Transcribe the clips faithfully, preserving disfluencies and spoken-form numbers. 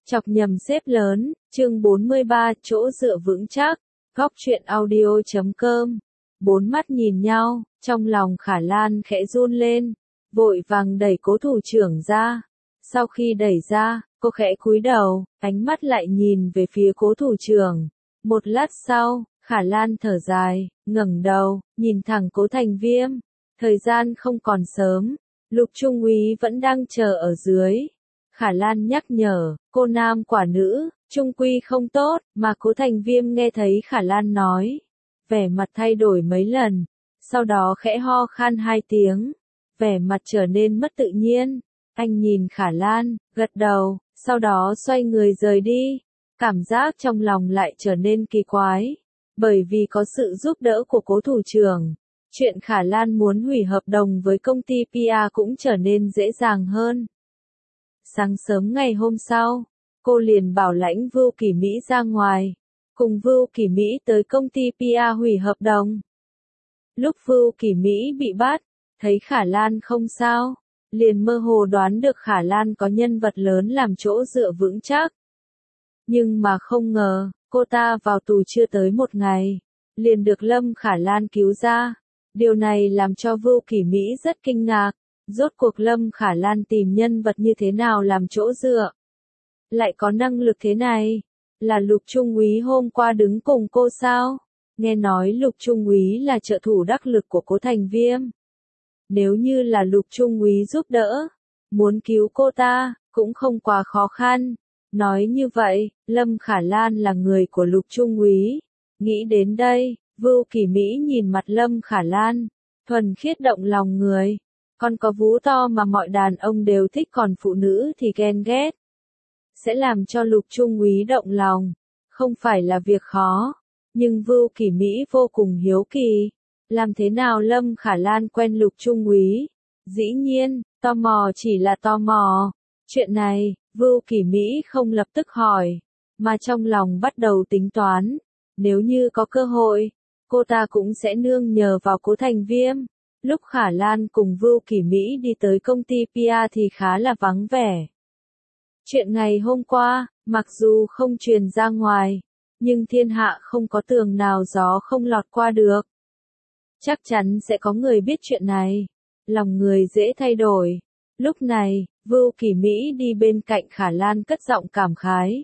Chọc nhầm xếp lớn, chương bốn mươi ba, chỗ dựa vững chắc, góc truyện audio chấm com. Bốn mắt nhìn nhau, trong lòng Khả Lan khẽ run lên, vội vàng đẩy Cố thủ trưởng ra. Sau khi đẩy ra, cô khẽ cúi đầu, ánh mắt lại nhìn về phía Cố thủ trưởng. Một lát sau, Khả Lan thở dài, ngẩng đầu, nhìn thẳng Cố Thành Viêm. Thời gian không còn sớm, Lục Trung úy vẫn đang chờ ở dưới. Khả Lan nhắc nhở, cô nam quả nữ, trung quy không tốt, mà Cố Thành Viêm nghe thấy Khả Lan nói. Vẻ mặt thay đổi mấy lần, sau đó khẽ ho khan hai tiếng, vẻ mặt trở nên mất tự nhiên. Anh nhìn Khả Lan, gật đầu, sau đó xoay người rời đi. Cảm giác trong lòng lại trở nên kỳ quái, bởi vì có sự giúp đỡ của Cố thủ trưởng. Chuyện Khả Lan muốn hủy hợp đồng với công ty pê e cũng trở nên dễ dàng hơn. Sáng sớm ngày hôm sau, cô liền bảo lãnh Vưu Kỳ Mỹ ra ngoài, cùng Vưu Kỳ Mỹ tới công ty pê e hủy hợp đồng. Lúc Vưu Kỳ Mỹ bị bắt, thấy Khả Lan không sao, liền mơ hồ đoán được Khả Lan có nhân vật lớn làm chỗ dựa vững chắc. Nhưng mà không ngờ, cô ta vào tù chưa tới một ngày, liền được Lâm Khả Lan cứu ra. Điều này làm cho Vưu Kỳ Mỹ rất kinh ngạc, rốt cuộc Lâm Khả Lan tìm nhân vật như thế nào làm chỗ dựa. Lại có năng lực thế này, là Lục Trung úy hôm qua đứng cùng cô sao? Nghe nói Lục Trung úy là trợ thủ đắc lực của Cố Thành Viêm. Nếu như là Lục Trung úy giúp đỡ, muốn cứu cô ta, cũng không quá khó khăn. Nói như vậy, Lâm Khả Lan là người của Lục Trung úy. Nghĩ đến đây, Vưu Kỳ Mỹ nhìn mặt Lâm Khả Lan, thuần khiết động lòng người. Con có vú to mà mọi đàn ông đều thích, còn phụ nữ thì ghen ghét. Sẽ làm cho Lục Trung úy động lòng, không phải là việc khó. Nhưng Vưu Kỳ Mỹ vô cùng hiếu kỳ, làm thế nào Lâm Khả Lan quen Lục Trung úy? Dĩ nhiên, tò mò chỉ là tò mò. Chuyện này, Vưu Kỳ Mỹ không lập tức hỏi, mà trong lòng bắt đầu tính toán. Nếu như có cơ hội, cô ta cũng sẽ nương nhờ vào Cố Thành Viêm. Lúc Khả Lan cùng Vưu Kỳ Mỹ đi tới công ty pê e thì khá là vắng vẻ. Chuyện ngày hôm qua, mặc dù không truyền ra ngoài, nhưng thiên hạ không có tường nào gió không lọt qua được. Chắc chắn sẽ có người biết chuyện này. Lòng người dễ thay đổi. Lúc này, Vưu Kỳ Mỹ đi bên cạnh Khả Lan cất giọng cảm khái.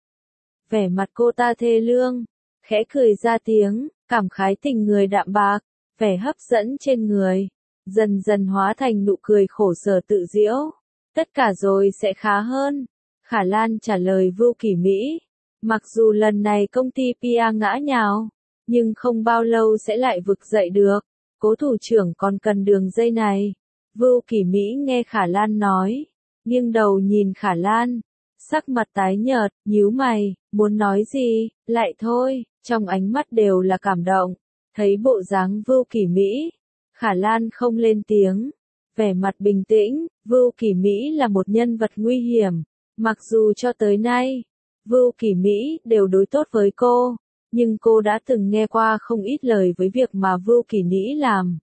Vẻ mặt cô ta thê lương, khẽ cười ra tiếng, cảm khái tình người đạm bạc, vẻ hấp dẫn trên người, dần dần hóa thành nụ cười khổ sở tự giễu. Tất cả rồi sẽ khá hơn. Khả Lan trả lời Vưu Kỳ Mỹ. Mặc dù lần này công ty pê e ngã nhào, nhưng không bao lâu sẽ lại vực dậy được. Cố thủ trưởng còn cần đường dây này. Vưu Kỳ Mỹ nghe Khả Lan nói, nghiêng đầu nhìn Khả Lan, sắc mặt tái nhợt, nhíu mày, muốn nói gì, lại thôi, trong ánh mắt đều là cảm động. Thấy bộ dáng Vưu Kỳ Mỹ, Khả Lan không lên tiếng, vẻ mặt bình tĩnh. Vưu Kỳ Mỹ là một nhân vật nguy hiểm, mặc dù cho tới nay, Vưu Kỳ Mỹ đều đối tốt với cô, nhưng cô đã từng nghe qua không ít lời với việc mà Vưu Kỳ Mỹ làm.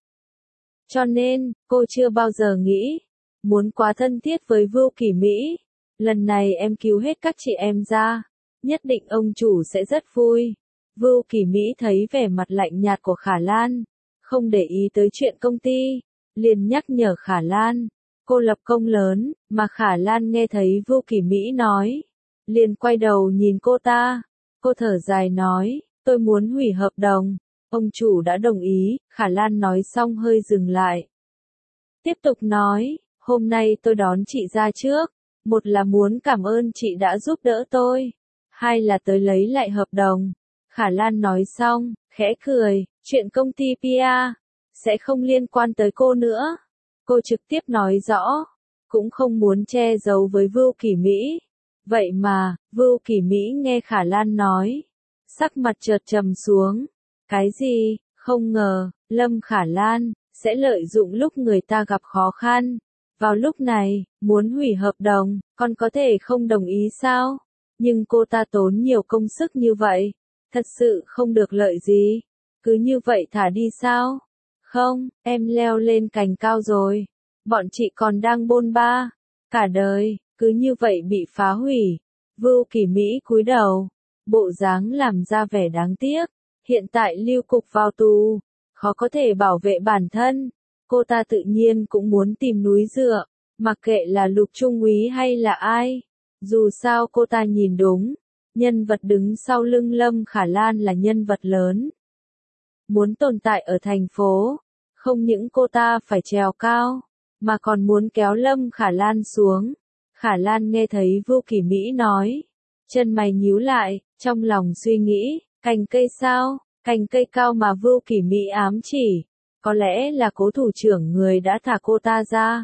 Cho nên, cô chưa bao giờ nghĩ, muốn quá thân thiết với Vưu Kỳ Mỹ. Lần này em cứu hết các chị em ra, nhất định ông chủ sẽ rất vui. Vưu Kỳ Mỹ thấy vẻ mặt lạnh nhạt của Khả Lan, không để ý tới chuyện công ty, liền nhắc nhở Khả Lan. Cô lập công lớn, mà Khả Lan nghe thấy Vưu Kỳ Mỹ nói, liền quay đầu nhìn cô ta. Cô thở dài nói, tôi muốn hủy hợp đồng. Ông chủ đã đồng ý. Khả Lan nói xong hơi dừng lại. Tiếp tục nói, hôm nay tôi đón chị ra trước. Một là muốn cảm ơn chị đã giúp đỡ tôi. Hai là tới lấy lại hợp đồng. Khả Lan nói xong, khẽ cười, chuyện công ty pê e sẽ không liên quan tới cô nữa. Cô trực tiếp nói rõ, cũng không muốn che giấu với Vưu Kỳ Mỹ. Vậy mà, Vưu Kỳ Mỹ nghe Khả Lan nói, sắc mặt chợt trầm xuống. Cái gì? Không ngờ, Lâm Khả Lan sẽ lợi dụng lúc người ta gặp khó khăn. Vào lúc này, muốn hủy hợp đồng, con có thể không đồng ý sao? Nhưng cô ta tốn nhiều công sức như vậy, thật sự không được lợi gì. Cứ như vậy thả đi sao? Không, em leo lên cành cao rồi. Bọn chị còn đang bôn ba. Cả đời, cứ như vậy bị phá hủy. Vưu Kỳ Mỹ cúi đầu, bộ dáng làm ra vẻ đáng tiếc. Hiện tại Lưu Cục vào tù, khó có thể bảo vệ bản thân. Cô ta tự nhiên cũng muốn tìm núi dựa, mặc kệ là Lục Trung úy hay là ai. Dù sao cô ta nhìn đúng, nhân vật đứng sau lưng Lâm Khả Lan là nhân vật lớn. Muốn tồn tại ở thành phố, không những cô ta phải trèo cao, mà còn muốn kéo Lâm Khả Lan xuống. Khả Lan nghe thấy Vưu Kỳ Mỹ nói, chân mày nhíu lại, trong lòng suy nghĩ, cành cây sao, cành cây cao mà Vưu Kỳ Mỹ ám chỉ, có lẽ là Cố thủ trưởng người đã thả cô ta ra.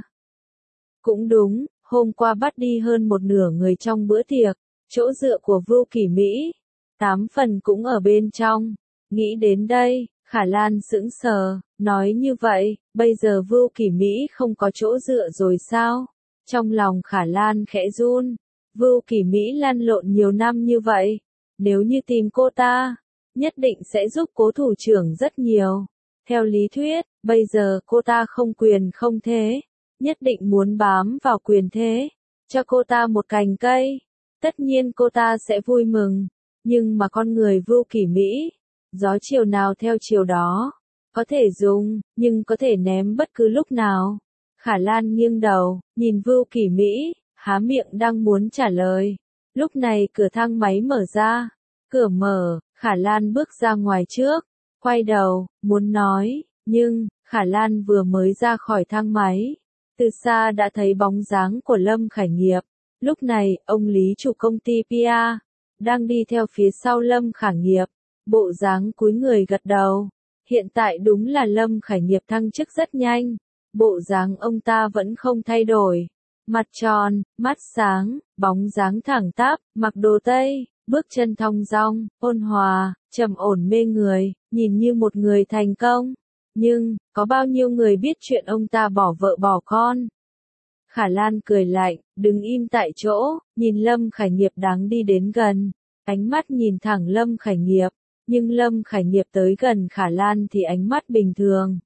Cũng đúng, hôm qua bắt đi hơn một nửa người trong bữa tiệc, chỗ dựa của Vưu Kỳ Mỹ, tám phần cũng ở bên trong. Nghĩ đến đây, Khả Lan sững sờ, nói như vậy, bây giờ Vưu Kỳ Mỹ không có chỗ dựa rồi sao? Trong lòng Khả Lan khẽ run, Vưu Kỳ Mỹ lăn lộn nhiều năm như vậy, nếu như tìm cô ta, nhất định sẽ giúp Cố thủ trưởng rất nhiều. Theo lý thuyết, bây giờ cô ta không quyền không thế, nhất định muốn bám vào quyền thế, cho cô ta một cành cây. Tất nhiên cô ta sẽ vui mừng, nhưng mà con người Vưu Kỳ Mỹ, gió chiều nào theo chiều đó, có thể dùng, nhưng có thể ném bất cứ lúc nào. Khả Lan nghiêng đầu, nhìn Vưu Kỳ Mỹ, há miệng đang muốn trả lời. Lúc này cửa thang máy mở ra, cửa mở, Khả Lan bước ra ngoài trước, quay đầu, muốn nói, nhưng, Khả Lan vừa mới ra khỏi thang máy, từ xa đã thấy bóng dáng của Lâm Khải Nghiệp. Lúc này, ông Lý chủ công ty pê e, đang đi theo phía sau Lâm Khải Nghiệp, bộ dáng cúi người gật đầu. Hiện tại đúng là Lâm Khải Nghiệp thăng chức rất nhanh, bộ dáng ông ta vẫn không thay đổi. Mặt tròn, mắt sáng, bóng dáng thẳng tắp, mặc đồ Tây, bước chân thong dong, ôn hòa, trầm ổn mê người, nhìn như một người thành công. Nhưng, có bao nhiêu người biết chuyện ông ta bỏ vợ bỏ con? Khả Lan cười lạnh, đứng im tại chỗ, nhìn Lâm Khải Nghiệp đang đi đến gần, ánh mắt nhìn thẳng Lâm Khải Nghiệp, nhưng Lâm Khải Nghiệp tới gần Khả Lan thì ánh mắt bình thường.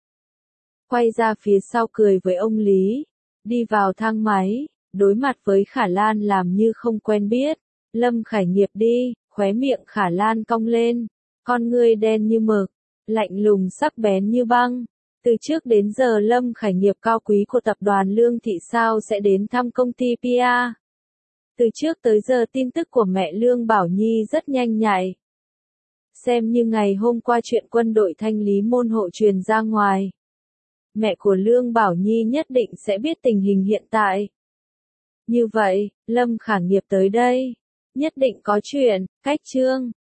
Quay ra phía sau cười với ông Lý, đi vào thang máy, đối mặt với Khả Lan làm như không quen biết. Lâm Khải Nghiệp đi, khóe miệng Khả Lan cong lên, con ngươi đen như mực, lạnh lùng sắc bén như băng. Từ trước đến giờ Lâm Khải Nghiệp cao quý của tập đoàn Lương Thị sao sẽ đến thăm công ty pê e. Từ trước tới giờ tin tức của mẹ Lương Bảo Nhi rất nhanh nhạy. Xem như ngày hôm qua chuyện quân đội thanh lý môn hộ truyền ra ngoài. Mẹ của Lương Bảo Nhi nhất định sẽ biết tình hình hiện tại. Như vậy, Lâm Khải Nghiệp tới đây, nhất định có chuyện, cách trương.